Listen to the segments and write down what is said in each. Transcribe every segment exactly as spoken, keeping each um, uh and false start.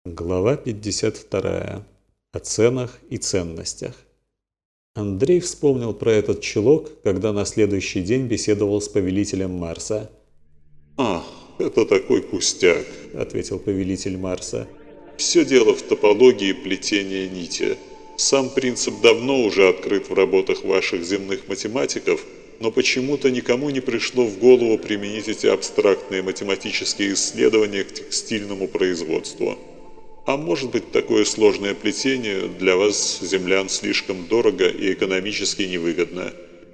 Глава пятьдесят вторая. О ценах и ценностях. Андрей вспомнил про этот чулок, когда на следующий день беседовал с повелителем Марса. «Ах, это такой пустяк», — ответил повелитель Марса. «Все дело в топологии плетения нити. Сам принцип давно уже открыт в работах ваших земных математиков, но почему-то никому не пришло в голову применить эти абстрактные математические исследования к текстильному производству. А может быть, такое сложное плетение для вас, землян, слишком дорого и экономически невыгодно.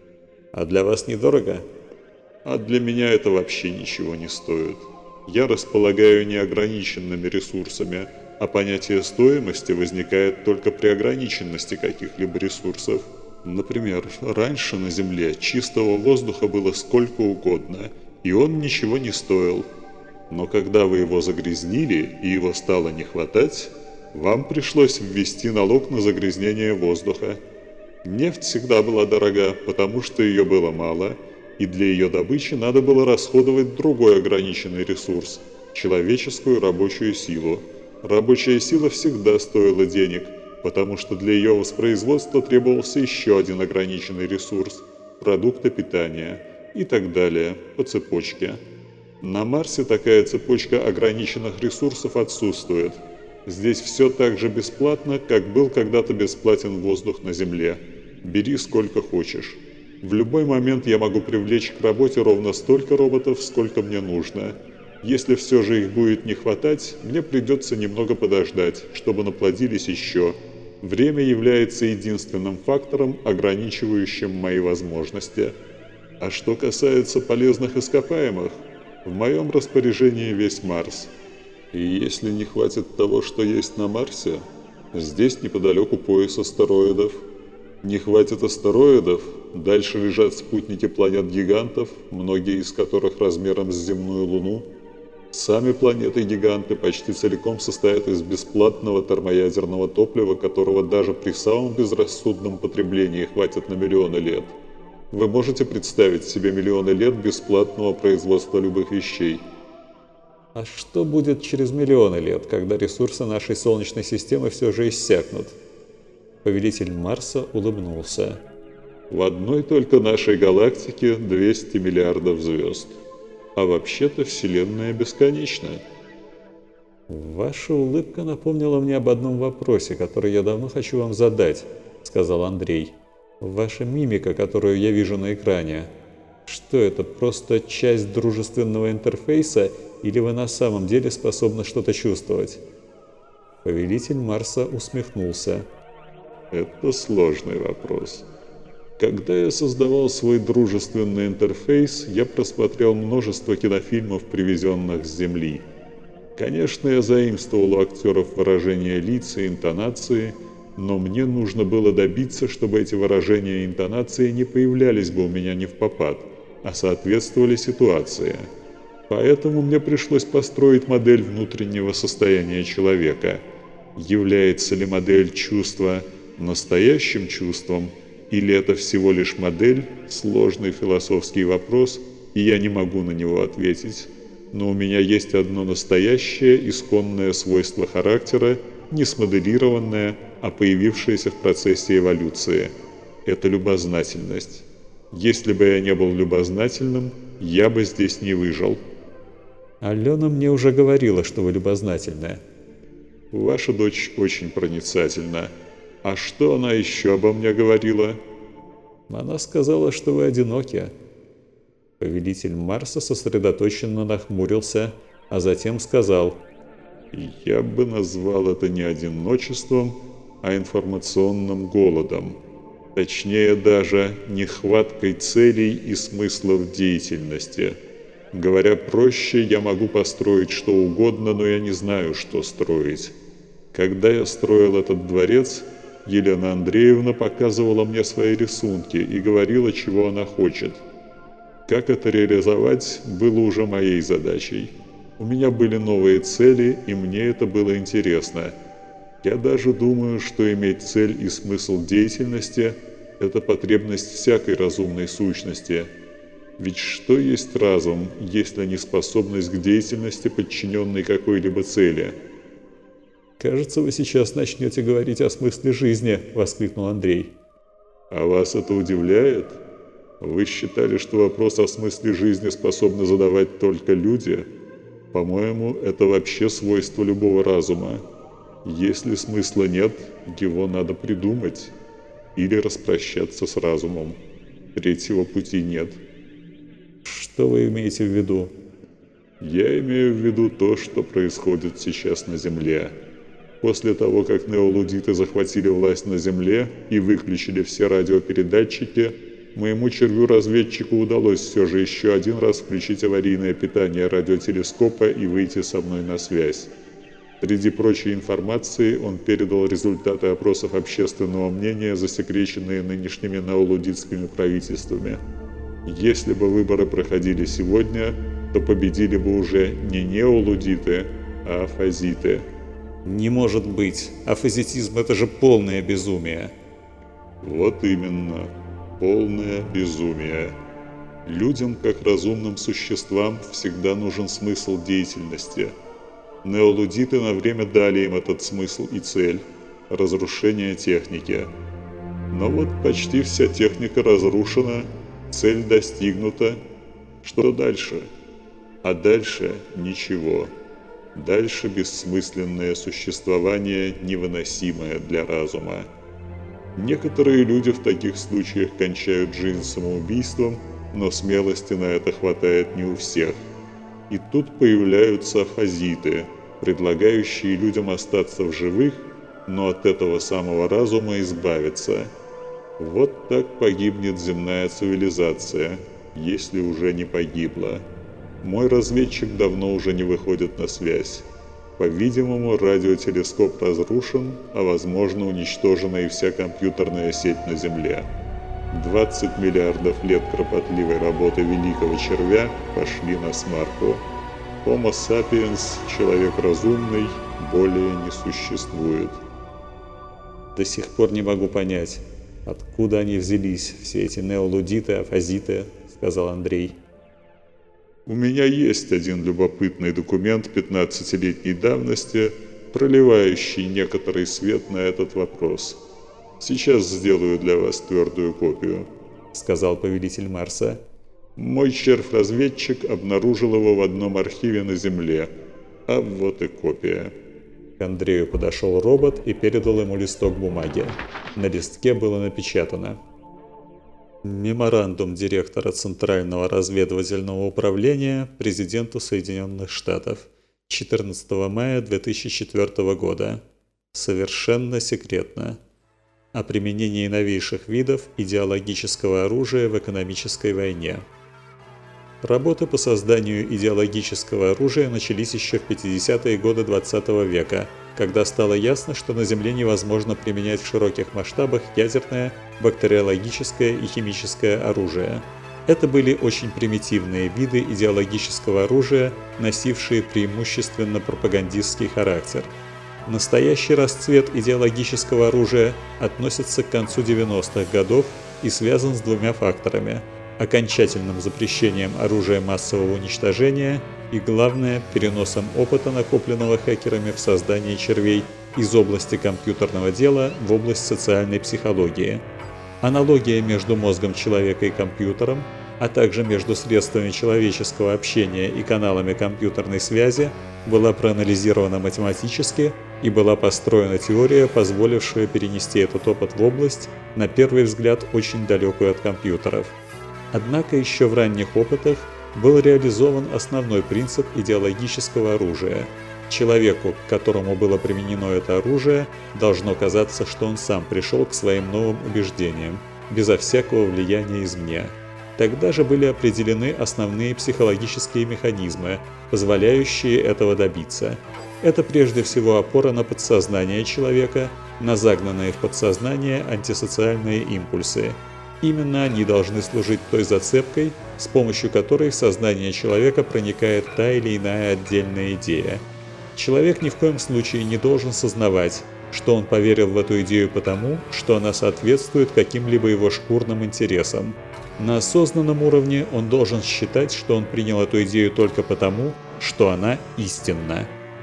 А для вас недорого? А для меня это вообще ничего не стоит. Я располагаю неограниченными ресурсами, а понятие стоимости возникает только при ограниченности каких-либо ресурсов. Например, раньше на Земле чистого воздуха было сколько угодно, и он ничего не стоил. Но когда вы его загрязнили и его стало не хватать, вам пришлось ввести налог на загрязнение воздуха. Нефть всегда была дорога, потому что ее было мало, и для ее добычи надо было расходовать другой ограниченный ресурс – человеческую рабочую силу. Рабочая сила всегда стоила денег, потому что для ее воспроизводства требовался еще один ограниченный ресурс – продукты питания и так далее по цепочке. На Марсе такая цепочка ограниченных ресурсов отсутствует. Здесь все так же бесплатно, как был когда-то бесплатен воздух на Земле. Бери сколько хочешь. В любой момент я могу привлечь к работе ровно столько роботов, сколько мне нужно. Если все же их будет не хватать, мне придется немного подождать, чтобы наплодились еще. Время является единственным фактором, ограничивающим мои возможности. А что касается полезных ископаемых, в моем распоряжении весь Марс. И если не хватит того, что есть на Марсе, здесь неподалеку пояс астероидов. Не хватит астероидов, дальше лежат спутники планет-гигантов, многие из которых размером с земную Луну. Сами планеты-гиганты почти целиком состоят из бесплатного термоядерного топлива, которого даже при самом безрассудном потреблении хватит на миллионы лет. Вы можете представить себе миллионы лет бесплатного производства любых вещей? А что будет через миллионы лет, когда ресурсы нашей Солнечной системы все же иссякнут? Повелитель Марса улыбнулся. В одной только нашей галактике двести миллиардов звезд. А вообще-то Вселенная бесконечна. Ваша улыбка напомнила мне об одном вопросе, который я давно хочу вам задать, сказал Андрей. Ваша мимика, которую я вижу на экране, что это, просто часть дружественного интерфейса, или вы на самом деле способны что-то чувствовать? Повелитель Марса усмехнулся. Это сложный вопрос. Когда я создавал свой дружественный интерфейс, я просмотрел множество кинофильмов, привезенных с Земли. Конечно, я заимствовал у актеров выражения лиц и интонации, но мне нужно было добиться, чтобы эти выражения и интонации не появлялись бы у меня не впопад, а соответствовали ситуации. Поэтому мне пришлось построить модель внутреннего состояния человека. Является ли модель чувства настоящим чувством, или это всего лишь модель, сложный философский вопрос, и я не могу на него ответить. Но у меня есть одно настоящее, исконное свойство характера, не смоделированное, а появившееся в процессе эволюции. Это любознательность. Если бы я не был любознательным, я бы здесь не выжил. Алена мне уже говорила, что вы любознательная. Ваша дочь очень проницательна. А что она еще обо мне говорила? Она сказала, что вы одиноки. Повелитель Марса сосредоточенно нахмурился, а затем сказал: «Я бы назвал это не одиночеством, а информационным голодом. Точнее даже нехваткой целей и смыслов деятельности. Говоря проще, я могу построить что угодно, но я не знаю, что строить. Когда я строил этот дворец, Елена Андреевна показывала мне свои рисунки и говорила, чего она хочет. Как это реализовать, было уже моей задачей. У меня были новые цели, и мне это было интересно. Я даже думаю, что иметь цель и смысл деятельности – это потребность всякой разумной сущности. Ведь что есть разум, если не способность к деятельности, подчиненной какой-либо цели? «Кажется, вы сейчас начнете говорить о смысле жизни», – воскликнул Андрей. «А вас это удивляет? Вы считали, что вопрос о смысле жизни способны задавать только люди? По-моему, это вообще свойство любого разума. Если смысла нет, его надо придумать. Или распрощаться с разумом. Третьего пути нет». «Что вы имеете в виду?» «Я имею в виду то, что происходит сейчас на Земле. После того, как неолудиты захватили власть на Земле и выключили все радиопередатчики, моему червю-разведчику удалось все же еще один раз включить аварийное питание радиотелескопа и выйти со мной на связь. Среди прочей информации он передал результаты опросов общественного мнения, засекреченные нынешними неолудитскими правительствами. Если бы выборы проходили сегодня, то победили бы уже не неолудиты, а афазиты». «Не может быть. Афазитизм – это же полное безумие». «Вот именно. Полное безумие. Людям, как разумным существам, всегда нужен смысл деятельности. Неолудиты на время дали им этот смысл и цель – разрушение техники. Но вот почти вся техника разрушена, цель достигнута. Что дальше? А дальше ничего. Дальше бессмысленное существование, невыносимое для разума. Некоторые люди в таких случаях кончают жизнь самоубийством, но смелости на это хватает не у всех. И тут появляются афазиты, предлагающие людям остаться в живых, но от этого самого разума избавиться. Вот так погибнет земная цивилизация, если уже не погибла. Мой разведчик давно уже не выходит на связь. По-видимому, радиотелескоп разрушен, а возможно уничтожена и вся компьютерная сеть на Земле. двадцать миллиардов лет кропотливой работы великого червя пошли на смарку. Homo sapiens, человек разумный, более не существует». «До сих пор не могу понять, откуда они взялись, все эти неолудиты, афазиты», – сказал Андрей. «У меня есть один любопытный документ пятнадцатилетней давности, проливающий некоторый свет на этот вопрос. Сейчас сделаю для вас твердую копию», — сказал повелитель Марса. «Мой червь-разведчик обнаружил его в одном архиве на Земле. А вот и копия». К Андрею подошел робот и передал ему листок бумаги. На листке было напечатано: «Меморандум директора Центрального разведывательного управления президенту Соединенных Штатов четырнадцатого мая две тысячи четвёртого года. Совершенно секретно. О применении новейших видов идеологического оружия в экономической войне». Работы по созданию идеологического оружия начались еще в пятидесятые годы двадцатого века, когда стало ясно, что на Земле невозможно применять в широких масштабах ядерное, бактериологическое и химическое оружие. Это были очень примитивные виды идеологического оружия, носившие преимущественно пропагандистский характер. Настоящий расцвет идеологического оружия относится к концу девяностых годов и связан с двумя факторами – окончательным запрещением оружия массового уничтожения и, главное, переносом опыта, накопленного хакерами в создании червей из области компьютерного дела в область социальной психологии. Аналогия между мозгом человека и компьютером, а также между средствами человеческого общения и каналами компьютерной связи была проанализирована математически и была построена теория, позволившая перенести этот опыт в область, на первый взгляд, очень далекую от компьютеров. Однако еще в ранних опытах был реализован основной принцип идеологического оружия. Человеку, к которому было применено это оружие, должно казаться, что он сам пришел к своим новым убеждениям, безо всякого влияния извне. Тогда же были определены основные психологические механизмы, позволяющие этого добиться. Это прежде всего опора на подсознание человека, на загнанные в подсознание антисоциальные импульсы. Именно они должны служить той зацепкой, с помощью которой в сознание человека проникает та или иная отдельная идея. Человек ни в коем случае не должен сознавать, что он поверил в эту идею потому, что она соответствует каким-либо его шкурным интересам. На осознанном уровне он должен считать, что он принял эту идею только потому, что она истинна.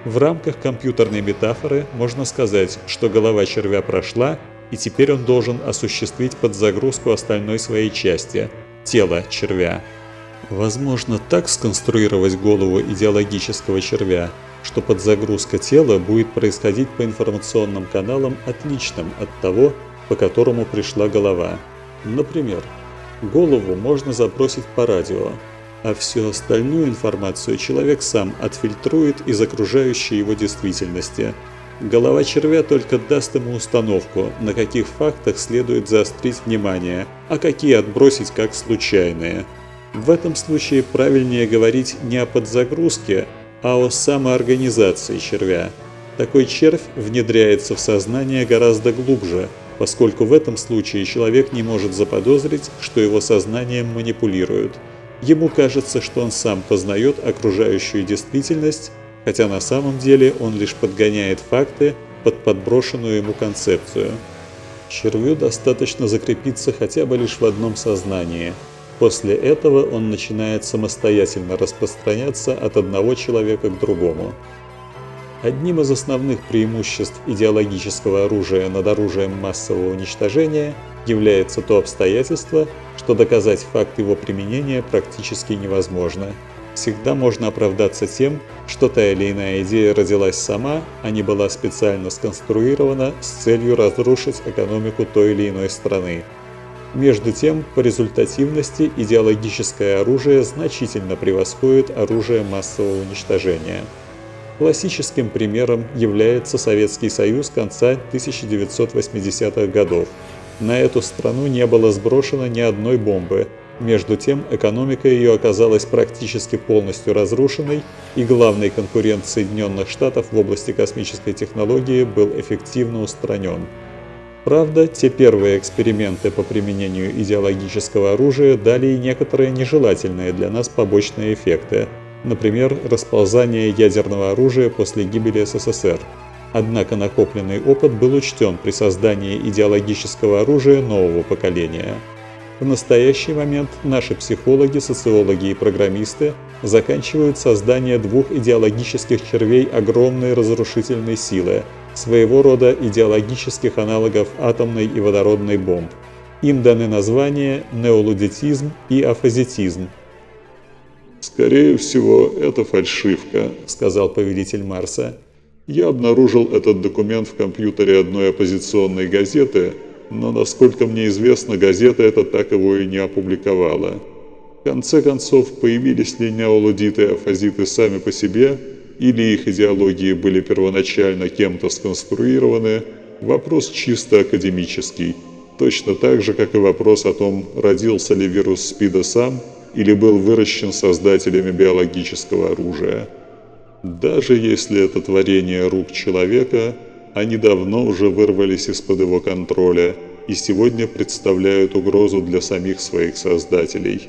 В рамках компьютерной метафоры можно сказать, что голова червя прошла, и теперь он должен осуществить подзагрузку остальной своей части – тела червя. Возможно так сконструировать голову идеологического червя, что подзагрузка тела будет происходить по информационным каналам, отличным от того, по которому пришла голова. Например, голову можно забросить по радио, а всю остальную информацию человек сам отфильтрует из окружающей его действительности. Голова червя только даст ему установку, на каких фактах следует заострить внимание, а какие отбросить как случайные. В этом случае правильнее говорить не о подзагрузке, а о самоорганизации червя. Такой червь внедряется в сознание гораздо глубже, поскольку в этом случае человек не может заподозрить, что его сознанием манипулируют. Ему кажется, что он сам познает окружающую действительность, хотя на самом деле он лишь подгоняет факты под подброшенную ему концепцию. Червю достаточно закрепиться хотя бы лишь в одном сознании. После этого он начинает самостоятельно распространяться от одного человека к другому. Одним из основных преимуществ идеологического оружия над оружием массового уничтожения является то обстоятельство, что доказать факт его применения практически невозможно. Всегда можно оправдаться тем, что та или иная идея родилась сама, а не была специально сконструирована с целью разрушить экономику той или иной страны. Между тем, по результативности идеологическое оружие значительно превосходит оружие массового уничтожения. Классическим примером является Советский Союз конца тысяча девятьсот восьмидесятых годов. На эту страну не было сброшено ни одной бомбы. Между тем, экономика ее оказалась практически полностью разрушенной, и главный конкурент Соединенных Штатов в области космической технологии был эффективно устранен. Правда, те первые эксперименты по применению идеологического оружия дали и некоторые нежелательные для нас побочные эффекты, например, расползание ядерного оружия после гибели СССР. Однако накопленный опыт был учтен при создании идеологического оружия нового поколения. В настоящий момент наши психологи, социологи и программисты заканчивают создание двух идеологических червей огромной разрушительной силы, своего рода идеологических аналогов атомной и водородной бомб. Им даны названия неолуддитизм и афазитизм. «Скорее всего, это фальшивка», — сказал повелитель Марса. «Я обнаружил этот документ в компьютере одной оппозиционной газеты, но, насколько мне известно, газета эта так его и не опубликовала. В конце концов, появились ли неолуддиты и афазиты сами по себе, или их идеологии были первоначально кем-то сконструированы, вопрос чисто академический, точно так же, как и вопрос о том, родился ли вирус СПИДа сам или был выращен создателями биологического оружия. Даже если это творение рук человека, они давно уже вырвались из-под его контроля и сегодня представляют угрозу для самих своих создателей».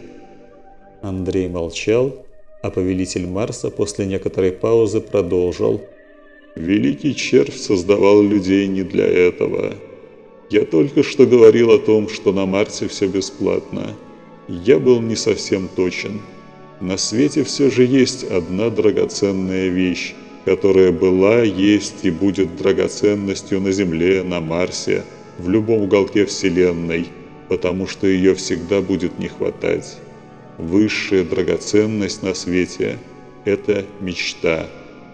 Андрей молчал, а повелитель Марса после некоторой паузы продолжил. «Великий червь создавал людей не для этого. Я только что говорил о том, что на Марсе все бесплатно. Я был не совсем точен. На свете все же есть одна драгоценная вещь, которая была, есть и будет драгоценностью на Земле, на Марсе, в любом уголке Вселенной, потому что ее всегда будет не хватать. Высшая драгоценность на свете – это мечта.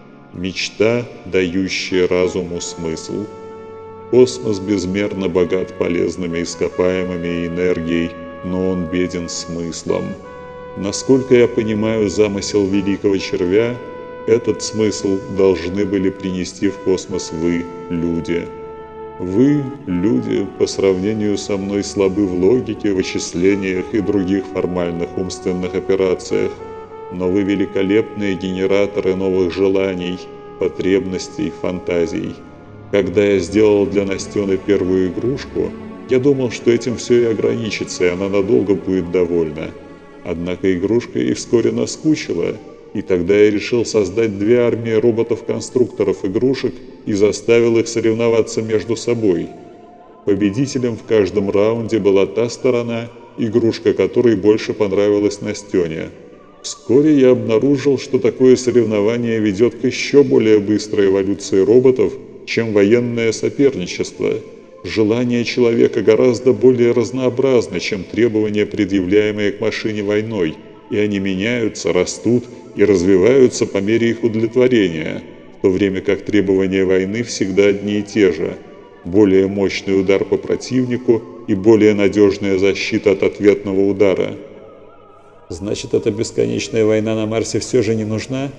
Мечта, дающая разуму смысл. Космос безмерно богат полезными ископаемыми и энергией, но он беден смыслом. Насколько я понимаю замысел великого червя, этот смысл должны были принести в космос вы, люди. Вы, люди, по сравнению со мной слабы в логике, вычислениях и других формальных умственных операциях, но вы великолепные генераторы новых желаний, потребностей, фантазий. Когда я сделал для Настены первую игрушку, я думал, что этим все и ограничится, и она надолго будет довольна. Однако игрушка и вскоре наскучила, и тогда я решил создать две армии роботов-конструкторов игрушек и заставил их соревноваться между собой. Победителем в каждом раунде была та сторона, игрушка которой больше понравилась Настене. Вскоре я обнаружил, что такое соревнование ведет к еще более быстрой эволюции роботов, чем военное соперничество. Желания человека гораздо более разнообразны, чем требования, предъявляемые к машине войной, и они меняются, растут и развиваются по мере их удовлетворения, в то время как требования войны всегда одни и те же – более мощный удар по противнику и более надежная защита от ответного удара. Значит, эта бесконечная война на Марсе все же не нужна?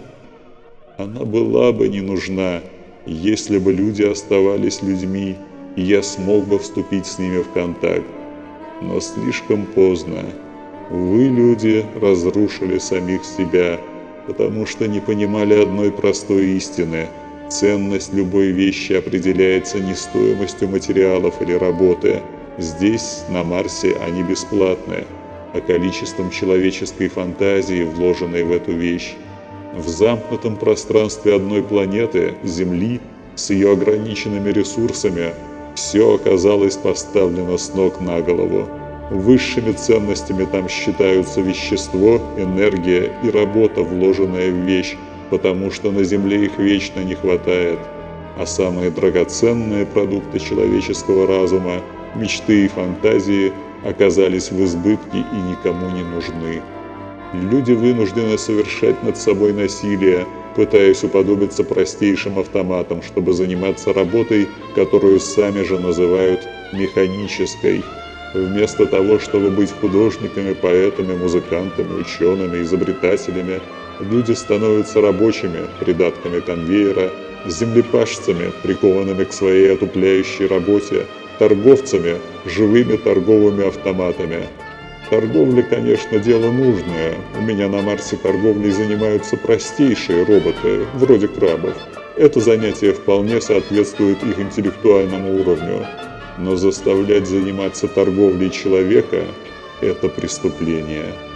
Она была бы не нужна, если бы люди оставались людьми, и я смог бы вступить с ними в контакт. Но слишком поздно. Вы, люди, разрушили самих себя, потому что не понимали одной простой истины. Ценность любой вещи определяется не стоимостью материалов или работы. Здесь, на Марсе, они бесплатны, а количеством человеческой фантазии, вложенной в эту вещь. В замкнутом пространстве одной планеты, Земли, с ее ограниченными ресурсами, все оказалось поставлено с ног на голову. Высшими ценностями там считаются вещество, энергия и работа, вложенная в вещь, потому что на Земле их вечно не хватает. А самые драгоценные продукты человеческого разума, мечты и фантазии, оказались в избытке и никому не нужны. Люди вынуждены совершать над собой насилие, пытаясь уподобиться простейшим автоматам, чтобы заниматься работой, которую сами же называют механической. Вместо того, чтобы быть художниками, поэтами, музыкантами, учеными, изобретателями, люди становятся рабочими, придатками конвейера, землепашцами, прикованными к своей отупляющей работе, торговцами, живыми торговыми автоматами. Торговля, конечно, дело нужное. У меня на Марсе торговлей занимаются простейшие роботы, вроде крабов. Это занятие вполне соответствует их интеллектуальному уровню. Но заставлять заниматься торговлей человека – это преступление.